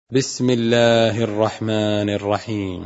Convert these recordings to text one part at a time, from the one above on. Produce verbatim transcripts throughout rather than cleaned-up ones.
بسم الله الرحمن الرحيم.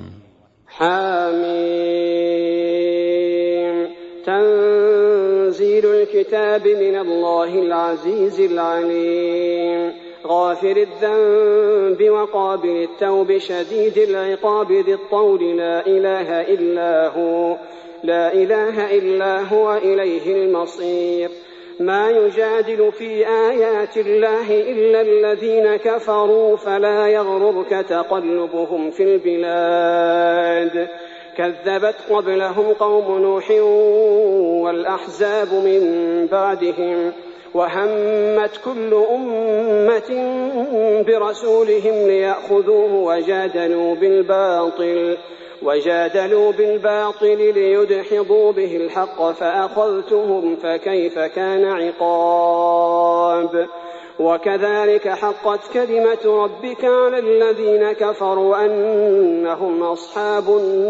حميم. تنزيل الكتاب من الله العزيز العليم، غافر الذنب وقابل التوب شديد العقاب ذي الطول، لا إله إلا هو لا إله إلا هو إليه المصير. ما يجادل في آيات الله إلا الذين كفروا، فلا يغررك تقلبهم في البلاد. كذبت قبلهم قوم نوح والأحزاب من بعدهم، وهمت كل أمة برسولهم ليأخذوه وجادلوا بالباطل وجادلوا بالباطل ليدحضوا به الحق، فأخذتهم فكيف كان عقاب. وكذلك حقت كلمة ربك على الذين كفروا أنهم أصحاب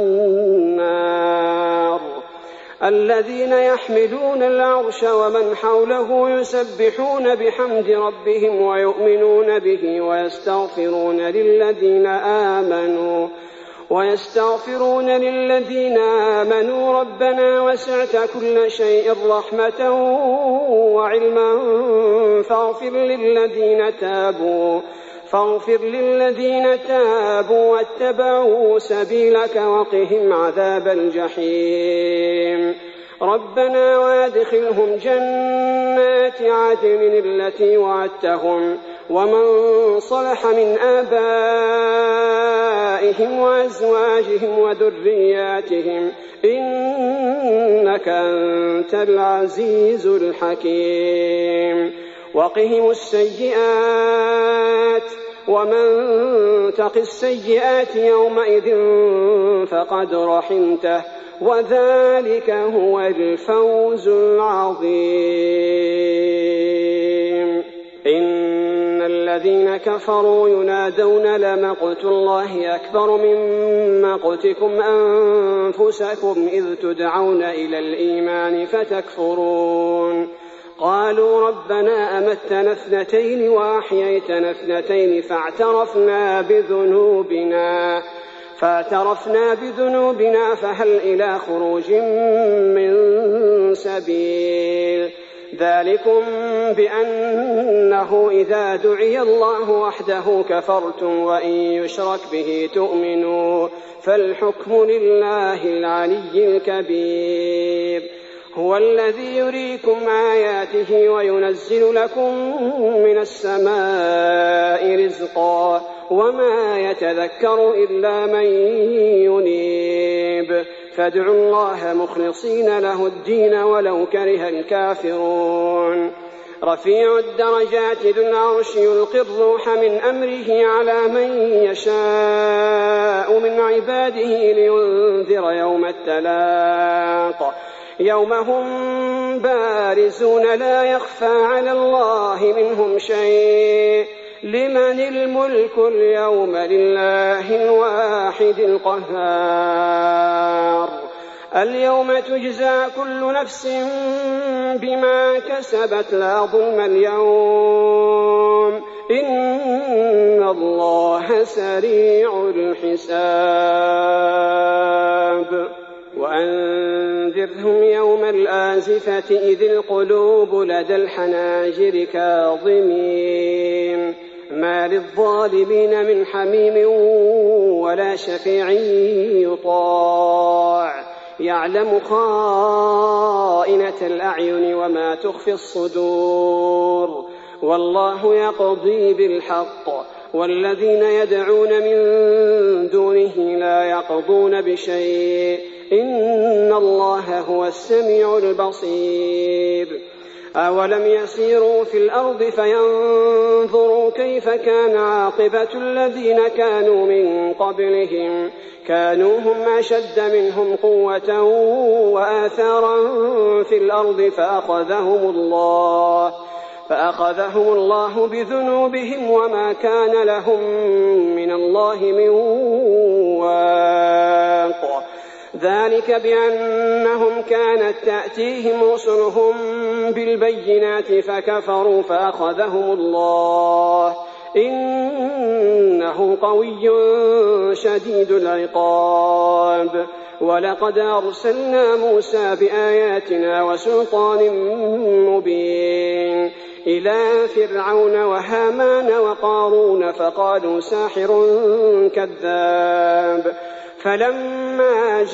النار. الذين يحملون العرش ومن حوله يسبحون بحمد ربهم ويؤمنون به ويستغفرون للذين آمنوا ويستغفرون للذين آمنوا ربنا وسعت كل شيء رحمة وعلما فاغفر للذين تابوا فاغفر للذين تابوا واتبعوا سبيلك وقهم عذاب الجحيم. ربنا وادخلهم جنات عدن التي وعدتهم ومن صلح من آبائهم وأزواجهم وذرياتهم إنك أنت العزيز الحكيم. وقهم السيئات ومن تق السيئات يومئذ فقد رحمته وذلك هو الفوز العظيم. إن الذين كفروا ينادون لمقت الله أكبر من مقتكم أنفسكم إذ تدعون إلى الإيمان فتكفرون. قالوا ربنا أمتنا اثنتين وأحييتنا اثنتين فاعترفنا بذنوبنا فاعترفنا بذنوبنا فهل إلى خروج من سبيل. ذلكم بأنه إذا دعي الله وحده كفرتم وإن يشرك به تؤمنوا فالحكم لله العلي الكبير. هو الذي يريكم آياته وينزل لكم من السماء رزقا وما يتذكر إلا من ينيب. فادعوا الله مخلصين له الدين ولو كره الكافرون. رفيع الدرجات ذو العرش يلقي الروح من أمره على من يشاء من عباده لينذر يوم التلاق يوم هم بارزون لا يخفى على الله منهم شيء. لمن الملك اليوم لله الواحد القهار. اليوم تجزى كل نفس بما كسبت لا ظلم اليوم إن الله سريع الحساب. وأنذرهم يوم الآزفة إذ القلوب لدى الحناجر كاظمين ما للظالمين من حميم ولا شفيع يطاع يعلم خائنة الأعين وما تخفي الصدور والله يقضي بالحق والذين يدعون من دونه لا يقضون بشيء إن الله هو السميع البصير. أولم يسيروا في الأرض فينظروا كيف كان عاقبة الذين كانوا من قبلهم كانوا هم أشد منهم قوة وآثارا في الأرض فأخذهم الله فأخذهم الله بذنوبهم وما كان لهم من الله من واق. ذلك بأنهم كانت تأتيهم رسلهم بالبينات فكفروا فأخذهم الله إنه قوي شديد العقاب. ولقد أرسلنا موسى بآياتنا وسلطان مبين إلى فرعون وهامان وقارون فقالوا ساحر كذاب. فلما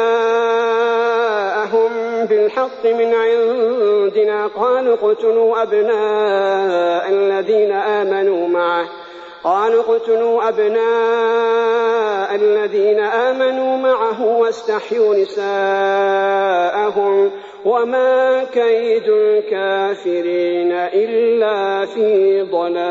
جاءهم بالحق من عندنا قالوا اقتلوا أبناء الذين آمنوا معه قالوا اقتلوا أبناء الذين آمنوا معه واستحيوا نساءهم وما كيد الكافرين إلا في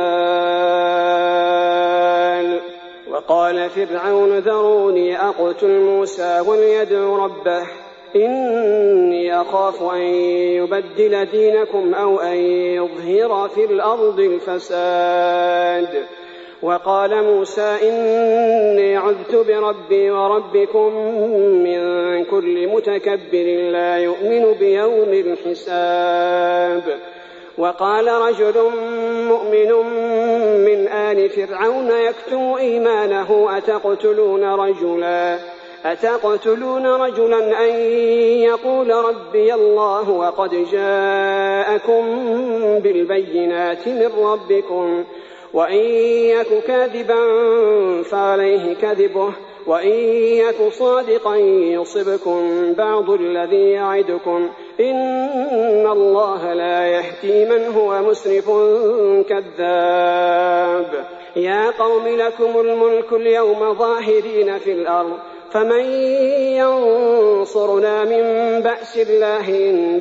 ضلال. وقال فرعون ذروني أقتل موسى وليدع ربه إني أخاف أن يبدل دينكم أو أن يظهر في الأرض الفساد. وقال موسى إني عذت بربي وربكم من كل متكبر لا يؤمن بيوم الحساب. وقال رجل مؤمن من آل فرعون يكتم إيمانه أتقتلون رجلا أتقتلون رجلا أن يقول ربي الله وقد جاءكم بالبينات من ربكم وإن يك كاذبا فعليه كذبه وإن يك صادقا يصبكم بعض الذي يعدكم إن الله لا يهدي من هو مسرف كذاب. يا قوم لكم الملك اليوم ظاهرين في الأرض فمن ينصرنا من بأس الله إن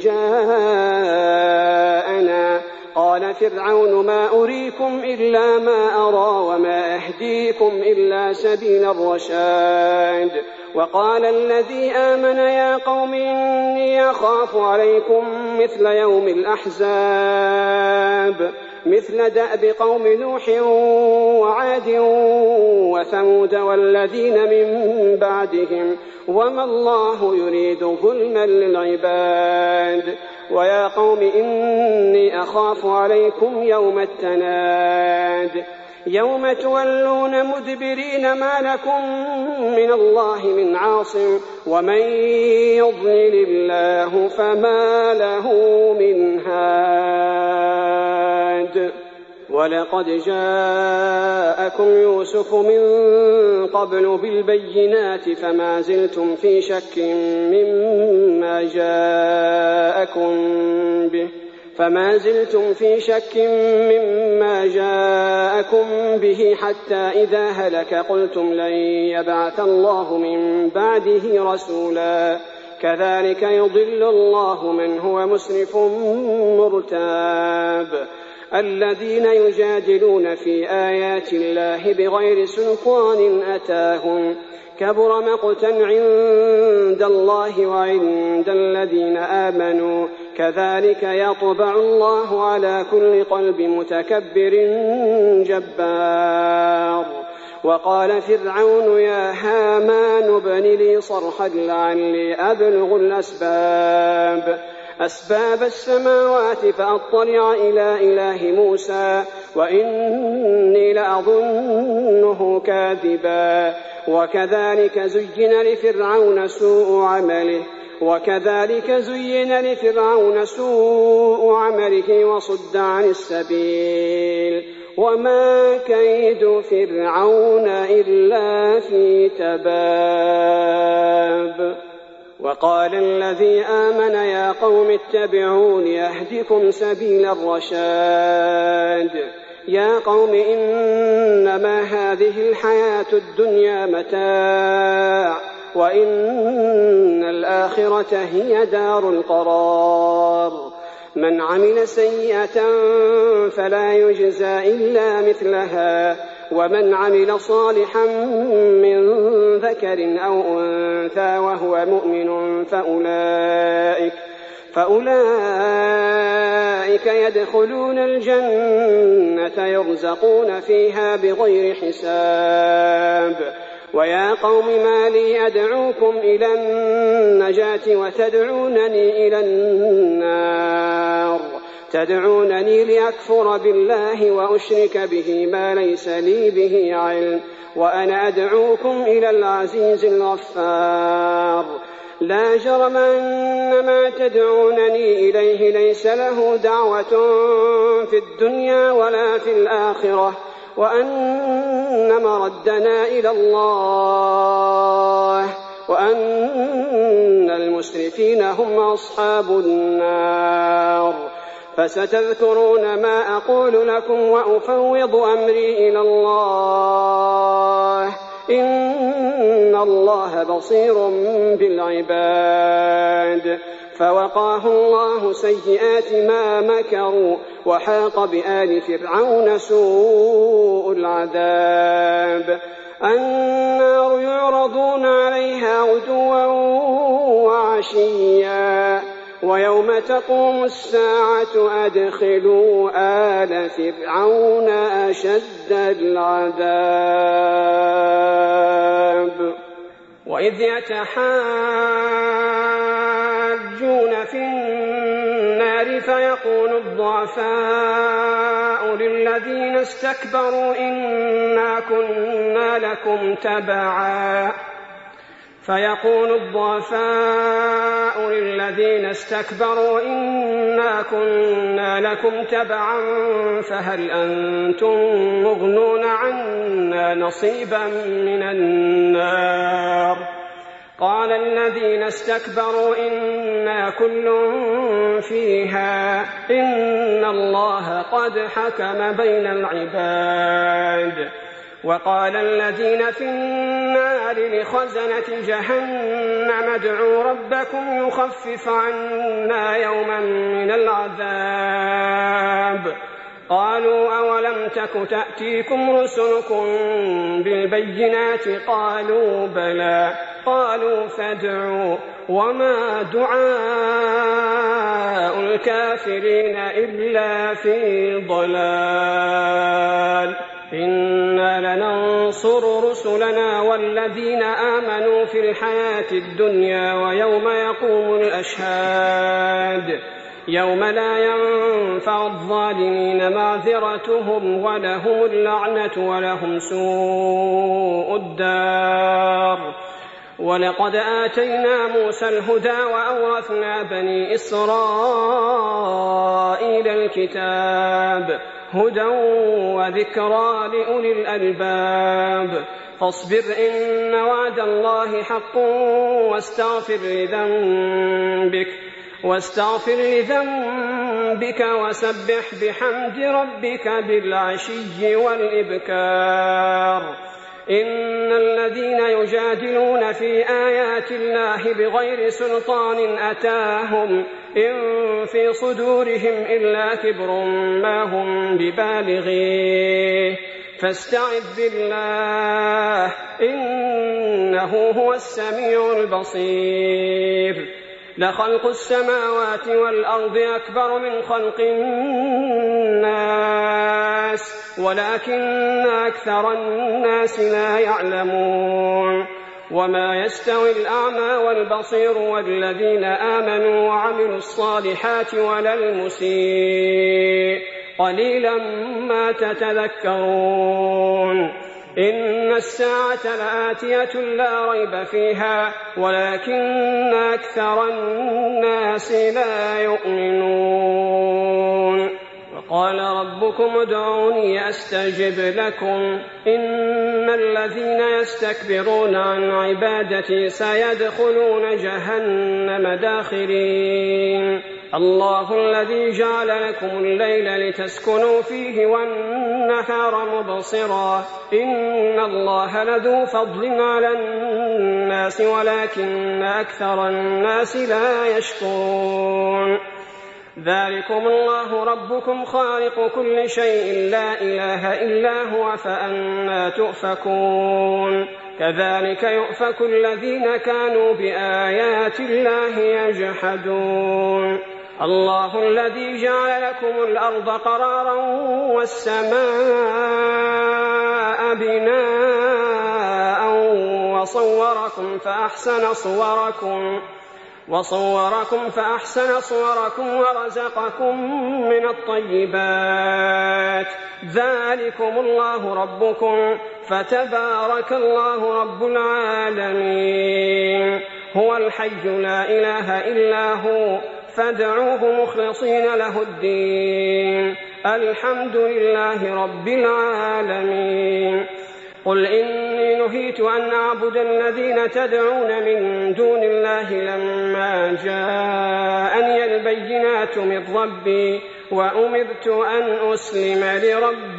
جاءنا. قال فرعون ما أريكم إلا ما أرى وما أهديكم إلا سبيل الرشاد. وقال الذي آمن يا قوم إني أخاف عليكم مثل يوم الأحزاب مثل دأب قوم نوح وعاد وثمود والذين من بعدهم وما الله يريد ظلما للعباد. ويا قوم إني أخاف عليكم يوم التناد يوم تولون مدبرين ما لكم من الله من عاصم ومن يضلل الله فما له من هاد. ولقد جاءكم يوسف من قبل بالبينات فما زلتم في شك مما جاءكم به فما زلتم في شك مما جاءكم به حتى إذا هلك قلتم لن يبعث الله من بعده رسولا. كذلك يضل الله من هو مسرف مرتاب. الذين يجادلون في آيات الله بغير سلطان أتاهم كبر مقتا عند الله وعند الذين آمنوا كذلك يطبع الله على كل قلب متكبر جبار. وقال فرعون يا هامان ابن لي صرحا لعلي أبلغ الأسباب أسباب السماوات فأطلع إلى إله موسى وإني لأظنه كاذبا. وكذلك زين لفرعون سوء عمله وكذلك زين لفرعون سوء عمله وصد عن السبيل وما كيد فرعون إلا في تباب. وقال الذي آمن يا قوم اتبعون يهدكم سبيل الرشاد. يا قوم إنما هذه الحياة الدنيا متاع وإن الآخرة هي دار القرار. من عمل سيئة فلا يجزى إلا مثلها ومن عمل صالحا من ذكر أو أنثى وهو مؤمن فأولئك, فأولئك يدخلون الجنة يرزقون فيها بغير حساب. ويا قوم ما لي أدعوكم إلى النجاة وتدعونني إلى النار تدعونني لأكفر بالله وأشرك به ما ليس لي به علم وأنا أدعوكم إلى العزيز الغفار. لا جرم أن ما تدعونني إليه ليس له دعوة في الدنيا ولا في الآخرة وأن مردنا إلى الله وأن المسرفين هم أصحاب النار. فستذكرون ما أقول لكم وأفوض أمري إلى الله إن الله بصير بالعباد. فوقاه الله سيئات ما مكروا وحاق بآل فرعون سوء العذاب. النار يعرضون عليها غدوا وعشيا ويوم تقوم الساعة أدخلوا آل فرعون أشد العذاب. وإذ يتحاجون في النار فيقول الضعفاء للذين استكبروا إنا كنا لكم تبعا فيقول الضعفاء للذين استكبروا إنا كنا لكم تبعا فهل أنتم مغنون عنا نصيبا من النار. قال الذين استكبروا إنا كل فيها إن الله قد حكم بين العباد. وقال الذين في النار لخزنة جهنم ادعوا ربكم يخفف عنا يوما من العذاب. قالوا أولم تك تأتيكم رسلكم بالبينات قالوا بلى قالوا فادعوا وما دعاء الكافرين إلا في ضلال. إنا لننصر رسلنا والذين آمنوا في الحياة الدنيا ويوم يقوم الأشهاد يوم لا ينفع الظالمين معذرتهم ولهم اللعنة ولهم سوء الدار. ولقد آتينا موسى الهدى وأورثنا بني إسرائيل الكتاب هدى وذكرى لأولي الألباب. فاصبر إن وعد الله حق واستغفر لذنبك واستغفر لذنبك وسبح بحمد ربك بالعشي والإبكار. إن الذين يجادلون في آيات الله بغير سلطان أتاهم إن في صدورهم إلا كبر ما هم ببالغيه فاستعذ بالله إنه هو السميع البصير. لخلق السماوات والأرض أكبر من خلق الناس ولكن أكثر الناس لا يعلمون. وما يستوي الأعمى والبصير والذين آمنوا وعملوا الصالحات ولا المسيء قليلا ما تتذكرون. إن الساعة لآتية لا ريب فيها ولكن أكثر الناس لا يؤمنون. وقال ربكم ادعوني أستجب لكم إن الذين يستكبرون عن عبادتي سيدخلون جهنم داخرين. الله الذي جعل لكم الليل لتسكنوا فيه والنهار مبصرا إن الله لذو فضل على الناس ولكن أكثر الناس لا يشكرون. ذلكم الله ربكم خالق كل شيء لا إله إلا هو فأنى تؤفكون. كذلك يؤفك الذين كانوا بآيات الله يجحدون. الله الذي جعل لكم الأرض قرارا والسماء بناء وصوركم فأحسن صوركم وصوركم فأحسن صوركم ورزقكم من الطيبات ذلكم الله ربكم فتبارك الله رب العالمين هو الحي لا إله إلا هو فادعوه مخلصين له الدين الحمد لله رب العالمين قل إني نهيت أن أعبد الذين تدعون من دون الله لما جاءني البينات من ربي وأمرت أن أسلم لرب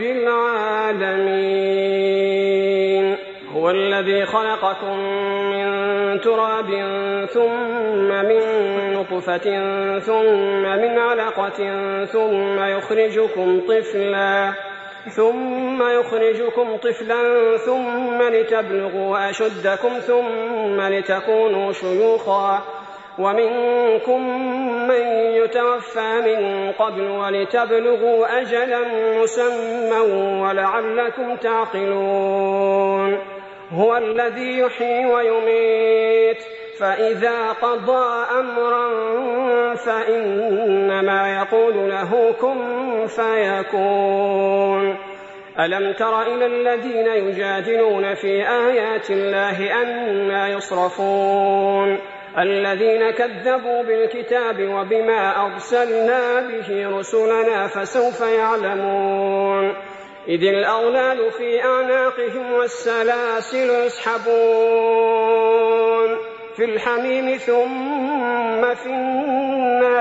العالمين هو الذي خلقكم من تراب ثم من نطفة ثم من علقة ثم يخرجكم طفلا ثم يخرجكم طفلا ثم لتبلغوا أشدكم ثم لتكونوا شيوخا ومنكم من يتوفى من قبل ولتبلغوا أجلا مسمى ولعلكم تعقلون هو الذي يحيي ويميت فإذا قضى أمرا فإنما يقول له كن فيكون ألم تر إلى الذين يجادلون في آيات الله أنى يصرفون الذين كذبوا بالكتاب وبما أرسلنا به رسلنا فسوف يعلمون إذ الأغلال في أعناقهم والسلاسل يسحبون في الحميم ثم في النار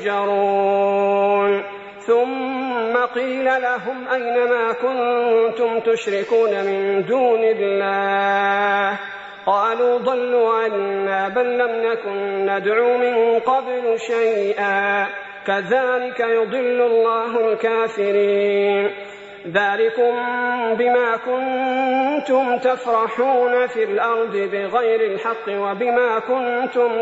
يسجرون ثم قيل لهم أين ما كنتم تشركون من دون الله قالوا ضلوا عنا بل لم نكن ندعو من قبل شيئا كذلك يضل الله الكافرين ذلكم بما كنتم تفرحون في الأرض بغير الحق وبما كنتم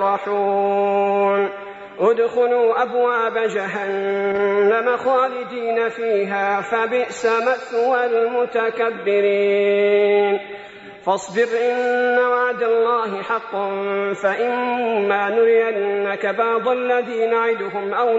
تمرحون ادخلوا أبواب جهنم خالدين فيها فبئس مثوى المتكبرين فاصبر إن وعد الله حق فإما نرينك بعض الذي نعدهم أو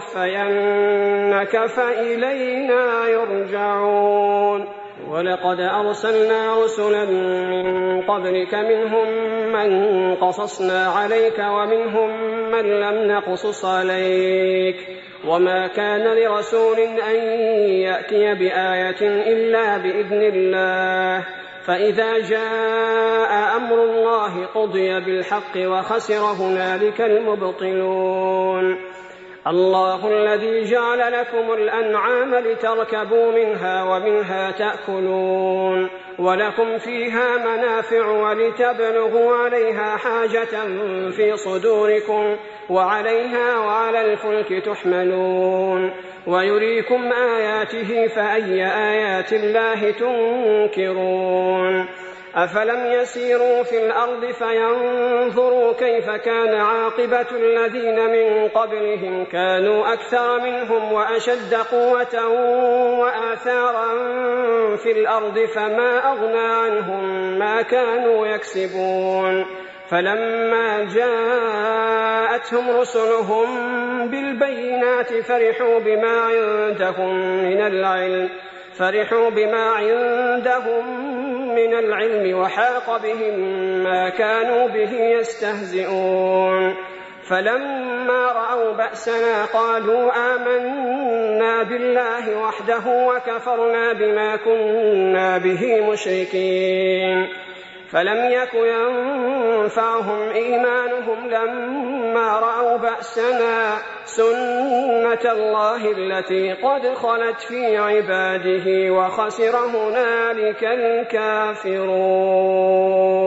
نتوفينك فإلينا يرجعون ولقد أرسلنا رسلا من قبلك منهم من قصصنا عليك ومنهم من لم نقصص عليك وما كان لرسول أن يأتي بآية إلا بإذن الله فإذا جاء أمر الله قضي بالحق وخسر هنالك المبطلون الله الذي جعل لكم الأنعام لتركبوا منها ومنها تأكلون ولكم فيها منافع ولتبلغوا عليها حاجة في صدوركم وعليها وعلى الفلك تحملون ويريكم آياته فأي آيات الله تنكرون أفلم يسيروا في الأرض فينظروا كيف كان عاقبة الذين من قبلهم كانوا أكثر منهم وأشد قوة وآثارا في الأرض فما أغنى عنهم ما كانوا يكسبون فلما جاءتهم رسلهم بالبينات فرحوا بما عندهم من العلم فرحوا بما عندهم من العلم وحاق بهم ما كانوا به يستهزئون فلما رأوا بأسنا قالوا آمنا بالله وحده وكفرنا بما كنا به مشركين فلم يك ينفعهم إيمانهم لما رأوا بأسنا سنة الله التي قد خلت في عباده وخسر هنالك الكافرون.